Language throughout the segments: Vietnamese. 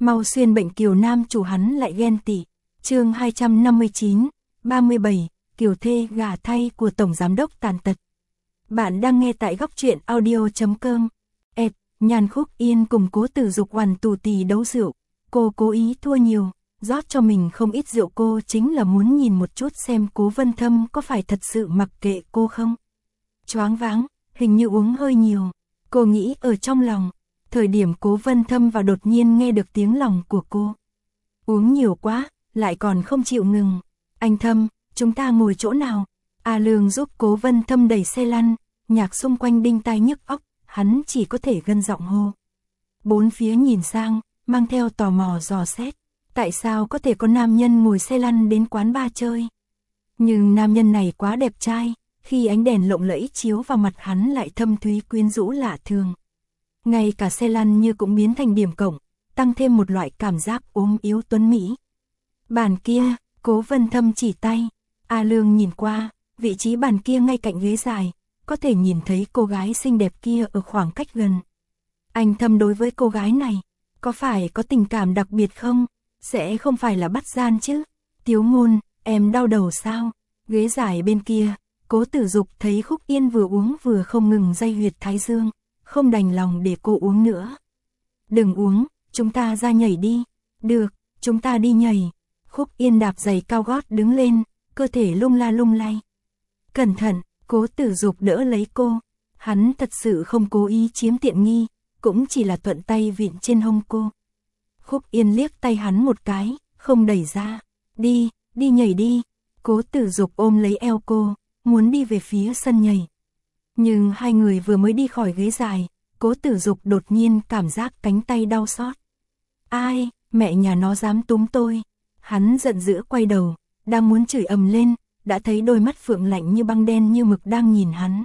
Mau xuyên bệnh Kiều nam chủ hắn lại ghen tị. Chương 259, 37, Kiều thê gả thay của Tổng Giám đốc tàn tật. Bạn đang nghe tại góc truyện audio.com. Nhan Khúc Yên cùng Cố Tử Dục oằn tù tì đấu rượu. Cô cố ý thua nhiều, rót cho mình không ít rượu, cô chính là muốn nhìn một chút xem Cố Vân Thâm có phải thật sự mặc kệ cô không. Choáng váng, hình như uống hơi nhiều. Cô nghĩ ở trong lòng. Thời điểm Cố Vân Thâm vào đột nhiên nghe được tiếng lòng của cô. Uống nhiều quá, lại còn không chịu ngừng. Anh Thâm, chúng ta ngồi chỗ nào? A Lương giúp Cố Vân Thâm đẩy xe lăn, nhạc xung quanh đinh tai nhức óc, hắn chỉ có thể gân giọng hô. Bốn phía nhìn sang, mang theo tò mò dò xét. Tại sao có thể có nam nhân ngồi xe lăn đến quán bar chơi? Nhưng nam nhân này quá đẹp trai, khi ánh đèn lộng lẫy chiếu vào mặt hắn lại thâm thúy quyến rũ lạ thường. Ngay cả xe lăn như cũng biến thành điểm cộng, tăng thêm một loại cảm giác ốm yếu tuấn mỹ. Bàn kia, Cố Vân Thâm chỉ tay. A Lương nhìn qua, vị trí bàn kia ngay cạnh ghế dài, có thể nhìn thấy cô gái xinh đẹp kia ở khoảng cách gần. Anh Thâm đối với cô gái này, có phải có tình cảm đặc biệt không? Sẽ không phải là bắt gian chứ? Tiếu Ngôn, em đau đầu sao? Ghế dài bên kia, Cố Tử Dục thấy Khúc Yên vừa uống vừa không ngừng day huyệt thái dương, không đành lòng để cô uống nữa. Đừng uống, chúng ta ra nhảy đi. Được, chúng ta đi nhảy. Khúc Yên đạp giày cao gót đứng lên, cơ thể lung la lung lay. Cẩn thận, Cố Tử Dục đỡ lấy cô. Hắn thật sự không cố ý chiếm tiện nghi, cũng chỉ là thuận tay vịn trên hông cô. Khúc Yên liếc tay hắn một cái, không đẩy ra. Đi, đi nhảy đi. Cố Tử Dục ôm lấy eo cô, muốn đi về phía sân nhảy. Nhưng hai người vừa mới đi khỏi ghế dài, Cố Tử Dục đột nhiên cảm giác cánh tay đau xót. Ai, mẹ nhà nó dám túm tôi. Hắn giận dữ quay đầu, đang muốn chửi ầm lên, đã thấy đôi mắt phượng lạnh như băng đen như mực đang nhìn hắn.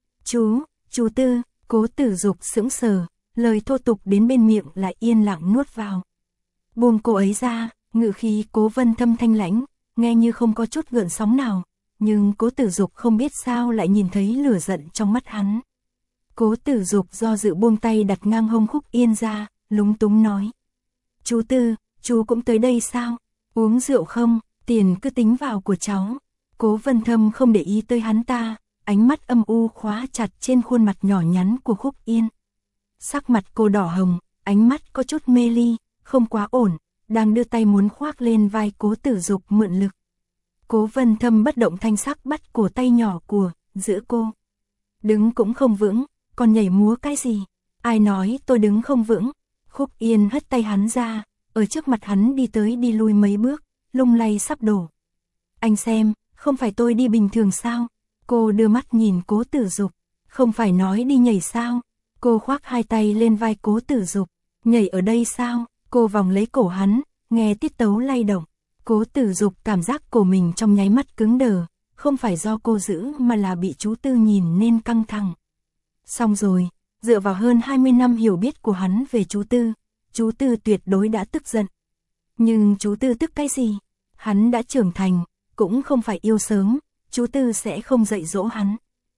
Chú Tư, Cố Tử Dục sững sờ, lời thô tục đến bên miệng lại yên lặng nuốt vào. Buông cô ấy ra, ngữ khí Cố Vân Thâm thanh lãnh, nghe như không có chút gợn sóng nào, nhưng Cố Tử Dục không biết sao lại nhìn thấy lửa giận trong mắt hắn. Cố Tử Dục do dự buông tay đặt ngang hông Khúc Yên ra, lúng túng nói. Chú Tư, chú cũng tới đây sao? Uống rượu không? Tiền cứ tính vào của cháu. Cố Vân Thâm không để ý tới hắn ta, ánh mắt âm u khóa chặt trên khuôn mặt nhỏ nhắn của Khúc Yên. Sắc mặt cô đỏ hồng, ánh mắt có chút mê ly, không quá ổn, đang đưa tay muốn khoác lên vai Cố Tử Dục mượn lực. Cố Vân Thâm bất động thanh sắc bắt cổ tay nhỏ của, giữ cô. Đứng cũng không vững, còn nhảy múa cái gì? Ai nói tôi đứng không vững? Khúc Yên hất tay hắn ra, ở trước mặt hắn đi tới đi lui mấy bước, lung lay sắp đổ. Anh xem, không phải tôi đi bình thường sao? Cô đưa mắt nhìn Cố Tử Dục, không phải nói đi nhảy sao? Cô khoác hai tay lên vai Cố Tử Dục, nhảy ở đây sao? Cô vòng lấy cổ hắn, nghe tiết tấu lay động. Cố Tử Dục cảm giác cổ mình trong nháy mắt cứng đờ, không phải do cô giữ mà là bị chú Tư nhìn nên căng thẳng. Xong rồi, dựa vào hơn 20 năm hiểu biết của hắn về chú Tư tuyệt đối đã tức giận. Nhưng chú Tư tức cái gì? Hắn đã trưởng thành, cũng không phải yêu sớm, chú Tư sẽ không dạy dỗ hắn.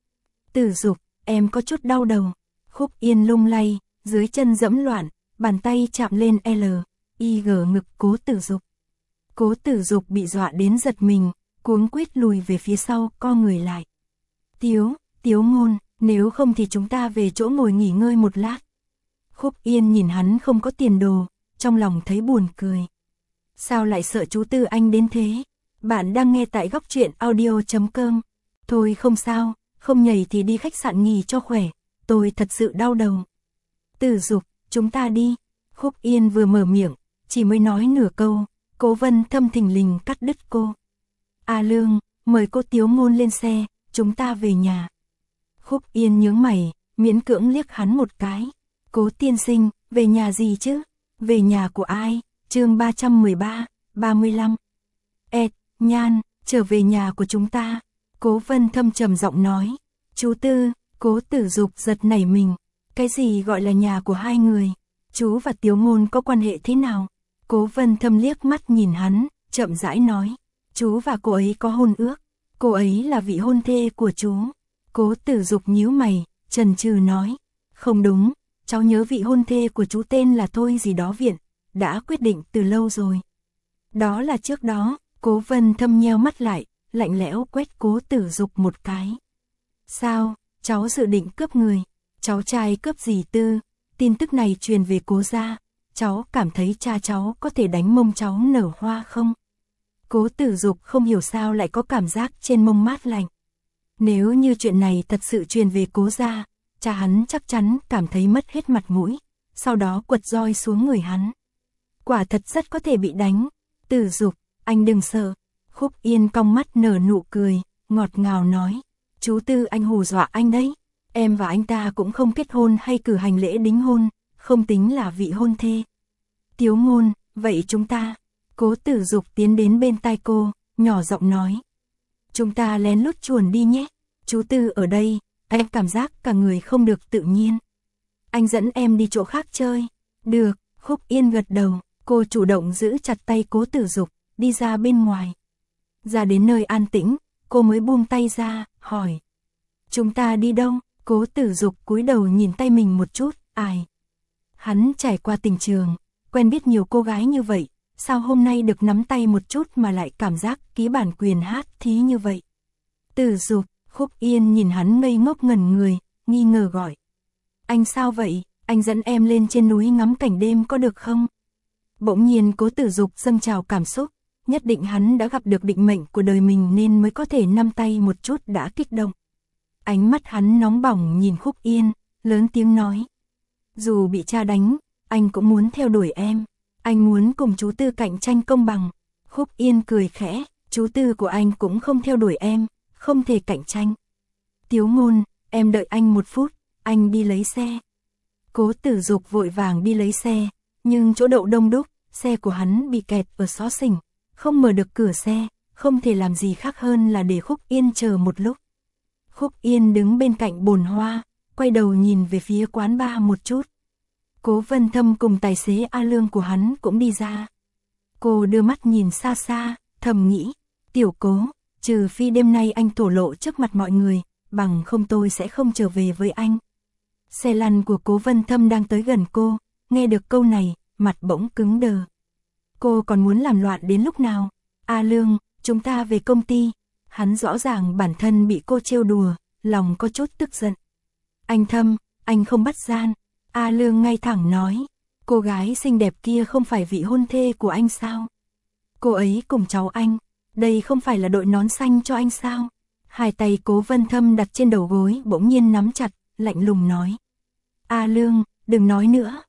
Tử Dục, em có chút đau đầu. Khúc Yên lung lay, dưới chân dẫm loạn, bàn tay chạm lên L.I.G ngực Cố Tử Dục. Cố Tử Dục bị dọa đến giật mình, cuống quýt lùi về phía sau, co người lại. Tiếu Ngôn, nếu không thì chúng ta về chỗ ngồi nghỉ ngơi một lát. Khúc Yên nhìn hắn không có tiền đồ, trong lòng thấy buồn cười. Sao lại sợ chú Tư anh đến thế? Bạn đang nghe tại góc truyện audio.com. Thôi không sao, không nhảy thì đi khách sạn nghỉ cho khỏe, tôi thật sự đau đầu. Tử Dục, chúng ta đi. Khúc Yên vừa mở miệng, chỉ mới nói nửa câu, Cố Vân Thâm thình lình cắt đứt cô. A Lương, mời cô Tiếu Ngôn lên xe, chúng ta về nhà. Khúc Yên nhướng mày, miễn cưỡng liếc hắn một cái. Cố tiên sinh, về nhà gì chứ? Về nhà của ai? Chương 313, 35. Nhan, trở về nhà của chúng ta. Cố Vân Thâm trầm giọng nói. Chú Tư, Cố Tử Dục giật nảy mình. Cái gì gọi là nhà của hai người? Chú và Tiếu Ngôn có quan hệ thế nào? Cố Vân Thâm liếc mắt nhìn hắn, chậm rãi nói. Chú và cô ấy có hôn ước. Cô ấy là vị hôn thê của chú. Cố Tử Dục nhíu mày, chần chừ nói. Không đúng, cháu nhớ vị hôn thê của chú tên là Thôi gì đó Viện. đã quyết định từ lâu rồi. Đó là trước đó, Cố Vân Thâm nheo mắt lại, lạnh lẽo quét Cố Tử Dục một cái. Sao, cháu dự định cướp người, cháu trai cướp dì Tư, tin tức này truyền về Cố gia, cháu cảm thấy cha cháu có thể đánh mông cháu nở hoa không? Cố Tử Dục không hiểu sao lại có cảm giác trên mông mát lạnh. Nếu như chuyện này thật sự truyền về Cố gia, cha hắn chắc chắn cảm thấy mất hết mặt mũi, sau đó quật roi xuống người hắn. Quả thật rất có thể bị đánh. Tử Dục, anh đừng sợ. Khúc Yên cong mắt nở nụ cười, ngọt ngào nói. Chú Tư anh hù dọa anh đấy. Em và anh ta cũng không kết hôn hay cử hành lễ đính hôn, không tính là vị hôn thê. Tiếu Ngôn, vậy chúng ta... Cố Tử Dục tiến đến bên tai cô, nhỏ giọng nói. Chúng ta lén lút chuồn đi nhé. Chú Tư ở đây, em cảm giác cả người không được tự nhiên. Anh dẫn em đi chỗ khác chơi. Được, Khúc Yên gật đầu, cô chủ động giữ chặt tay Cố Tử Dục, đi ra bên ngoài. Ra đến nơi an tĩnh, cô mới buông tay ra, hỏi. Chúng ta đi đâu? Cố Tử Dục cúi đầu nhìn tay mình một chút, ai? Hắn trải qua tình trường, quen biết nhiều cô gái như vậy, sao hôm nay được nắm tay một chút mà lại cảm giác ký bản quyền hát thí như vậy? Tử Dục, Khúc Yên nhìn hắn ngây ngốc ngẩn người, nghi ngờ gọi. Anh sao vậy? Anh dẫn em lên trên núi ngắm cảnh đêm có được không? Bỗng nhiên Cố Tử Dục dâng trào cảm xúc, nhất định hắn đã gặp được định mệnh của đời mình nên mới có thể nắm tay một chút đã kích động. Ánh mắt hắn nóng bỏng nhìn Khúc Yên, lớn tiếng nói. Dù bị cha đánh, anh cũng muốn theo đuổi em. Anh muốn cùng chú Tư cạnh tranh công bằng. Khúc Yên cười khẽ, chú Tư của anh cũng không theo đuổi em, không thể cạnh tranh. Tiếu Ngôn, em đợi anh một phút, anh đi lấy xe. Cố Tử Dục vội vàng đi lấy xe, nhưng chỗ đậu đông đúc, xe của hắn bị kẹt ở xó xỉnh, không mở được cửa xe, không thể làm gì khác hơn là để Khúc Yên chờ một lúc. Khúc Yên đứng bên cạnh bồn hoa, quay đầu nhìn về phía quán bar một chút. Cố Vân Thâm cùng tài xế A Lương của hắn cũng đi ra. Cô đưa mắt nhìn xa xa, thầm nghĩ, tiểu Cố, trừ phi đêm nay anh thổ lộ trước mặt mọi người, bằng không tôi sẽ không trở về với anh. Xe lăn của Cố Vân Thâm đang tới gần cô, nghe được câu này, mặt bỗng cứng đờ. Cô còn muốn làm loạn đến lúc nào? A Lương, chúng ta về công ty. Hắn rõ ràng bản thân bị cô trêu đùa, lòng có chút tức giận. Anh Thâm, anh không bắt gian. A Lương ngay thẳng nói, cô gái xinh đẹp kia không phải vị hôn thê của anh sao? Cô ấy cùng cháu anh, đây không phải là đội nón xanh cho anh sao? Hai tay Cố Vân Thâm đặt trên đầu gối bỗng nhiên nắm chặt, lạnh lùng nói. A Lương, đừng nói nữa.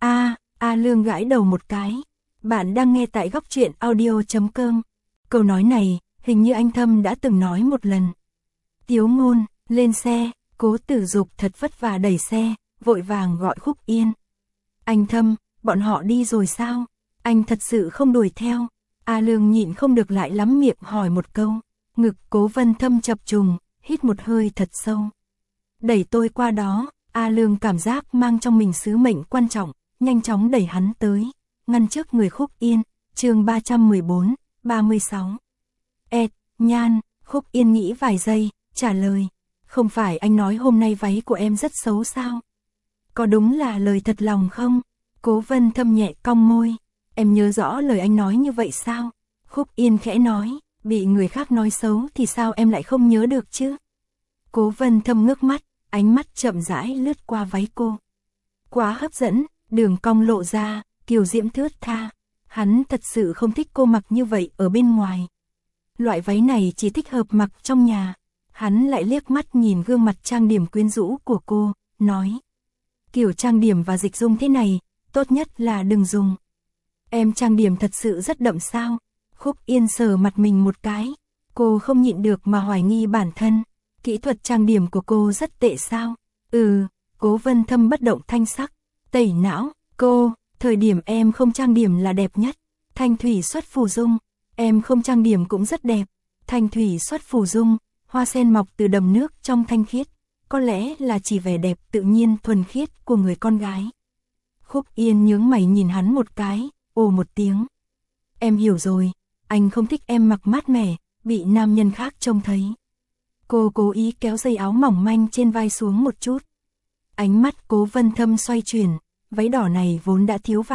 A Lương gãi đầu một cái. Bạn đang nghe tại Góc Truyện Audio.com. Câu nói này, hình như anh Thâm đã từng nói một lần. Tiếu Ngôn, lên xe. Cố Tử Dục thật vất vả đẩy xe, vội vàng gọi Khúc Yên. Anh Thâm, bọn họ đi rồi sao? Anh thật sự không đuổi theo. A Lương nhịn không được lại lắm miệng hỏi một câu. Ngực Cố Vân Thâm chập trùng, hít một hơi thật sâu. Đẩy tôi qua đó. A Lương cảm giác mang trong mình sứ mệnh quan trọng, nhanh chóng đẩy hắn tới, ngăn trước người Khúc Yên. Chương 314, 36. Nhan, Khúc Yên nghĩ vài giây, trả lời. Không phải anh nói hôm nay váy của em rất xấu sao? Có đúng là lời thật lòng không? Cố Vân Thâm nhẹ cong môi. Em nhớ rõ lời anh nói như vậy sao? Khúc Yên khẽ nói, bị người khác nói xấu thì sao em lại không nhớ được chứ? Cố Vân Thâm ngước mắt, ánh mắt chậm rãi lướt qua váy cô. Quá hấp dẫn, đường cong lộ ra, kiều diễm thướt tha. Hắn thật sự không thích cô mặc như vậy ở bên ngoài. Loại váy này chỉ thích hợp mặc trong nhà. Hắn lại liếc mắt nhìn gương mặt trang điểm quyến rũ của cô, nói. Kiểu trang điểm và dịch dung thế này, tốt nhất là đừng dùng. Em trang điểm thật sự rất đậm sao? Khúc Yên sờ mặt mình một cái. Cô không nhịn được mà hoài nghi bản thân. Kỹ thuật trang điểm của cô rất tệ sao? Cố Vân Thâm bất động thanh sắc. Tẩy não, cô, thời điểm em không trang điểm là đẹp nhất. Thanh thủy xuất phù dung, em không trang điểm cũng rất đẹp. Thanh thủy xuất phù dung, hoa sen mọc từ đầm nước trong thanh khiết. Có lẽ là chỉ vẻ đẹp tự nhiên thuần khiết của người con gái. Khúc Yên nhướng mày nhìn hắn một cái, ồ một tiếng. Em hiểu rồi, anh không thích em mặc mát mẻ, bị nam nhân khác trông thấy. Cô cố ý kéo dây áo mỏng manh trên vai xuống một chút. Ánh mắt Cố Vân Thâm xoay chuyển, váy đỏ này vốn đã thiếu vải,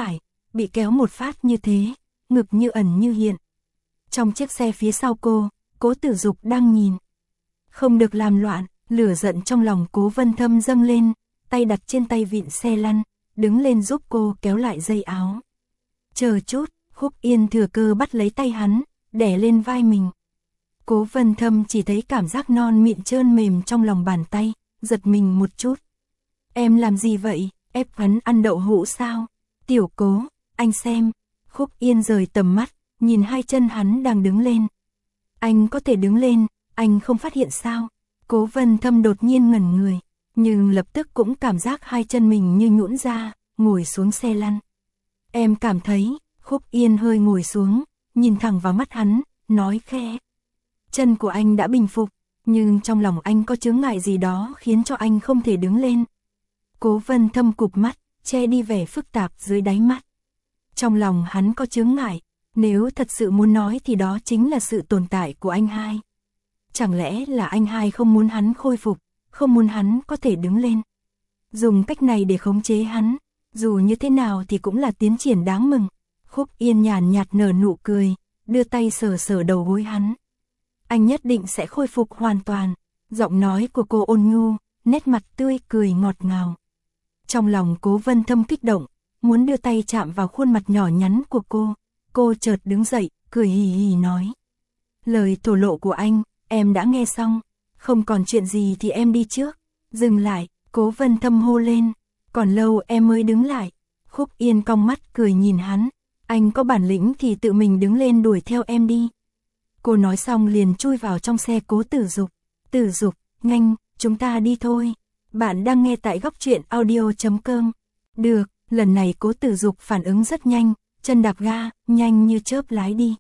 bị kéo một phát như thế, ngực như ẩn như hiện. Trong chiếc xe phía sau cô, Cố Tử Dục đang nhìn. Không được làm loạn, lửa giận trong lòng Cố Vân Thâm dâng lên, tay đặt trên tay vịn xe lăn, đứng lên giúp cô kéo lại dây áo. Chờ chút, Khúc Yên thừa cơ bắt lấy tay hắn, đè lên vai mình. Cố Vân Thâm chỉ thấy cảm giác non mịn trơn mềm trong lòng bàn tay, giật mình một chút. Em làm gì vậy, ép hắn ăn đậu hũ sao? Tiểu Cố, anh xem. Khúc Yên rời tầm mắt, nhìn hai chân hắn đang đứng lên. Anh có thể đứng lên, anh không phát hiện sao? Cố Vân Thâm đột nhiên ngẩn người, nhưng lập tức cũng cảm giác hai chân mình như nhũn ra, ngồi xuống xe lăn. Em cảm thấy, Khúc Yên hơi ngồi xuống, nhìn thẳng vào mắt hắn, nói khẽ. Chân của anh đã bình phục, nhưng trong lòng anh có chướng ngại gì đó khiến cho anh không thể đứng lên. Cố Vân Thâm cụp mắt, che đi vẻ phức tạp dưới đáy mắt. Trong lòng hắn có chướng ngại, nếu thật sự muốn nói thì đó chính là sự tồn tại của anh hai. Chẳng lẽ là anh hai không muốn hắn khôi phục, không muốn hắn có thể đứng lên. Dùng cách này để khống chế hắn, dù như thế nào thì cũng là tiến triển đáng mừng. Khúc Yên nhàn nhạt nở nụ cười, đưa tay sờ sờ đầu gối hắn. Anh nhất định sẽ khôi phục hoàn toàn. Giọng nói của cô ôn nhu, nét mặt tươi cười ngọt ngào. Trong lòng Cố Vân Thâm kích động, muốn đưa tay chạm vào khuôn mặt nhỏ nhắn của cô. Cô chợt đứng dậy, cười hì hì nói. Lời thổ lộ của anh, em đã nghe xong. Không còn chuyện gì thì em đi trước. Dừng lại, Cố Vân Thâm hô lên. Còn lâu em mới đứng lại. Khúc Yên cong mắt cười nhìn hắn. Anh có bản lĩnh thì tự mình đứng lên đuổi theo em đi. Cô nói xong liền chui vào trong xe Cố Tử Dục. Tử Dục, nhanh, chúng ta đi thôi. Bạn đang nghe tại góc truyện audio.com. Được, lần này Cố Tử Dục phản ứng rất nhanh, chân đạp ga, nhanh như chớp lái đi.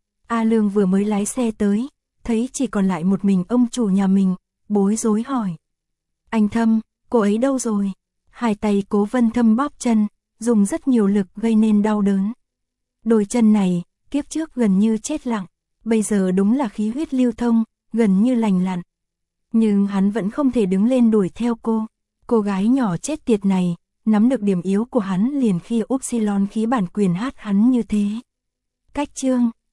A Lương vừa mới lái xe tới, thấy chỉ còn lại một mình ông chủ nhà mình, bối rối hỏi. Anh Thâm, cô ấy đâu rồi? Hai tay Cố Vân Thâm bóp chân, dùng rất nhiều lực gây nên đau đớn. Đôi chân này, kiếp trước gần như chết lặng, bây giờ đúng là khí huyết lưu thông, gần như lành lặn. Nhưng hắn vẫn không thể đứng lên đuổi theo cô. Cô gái nhỏ chết tiệt này, nắm được điểm yếu của hắn liền khi Upsilon khí bản quyền hát hắn như thế. Cách chương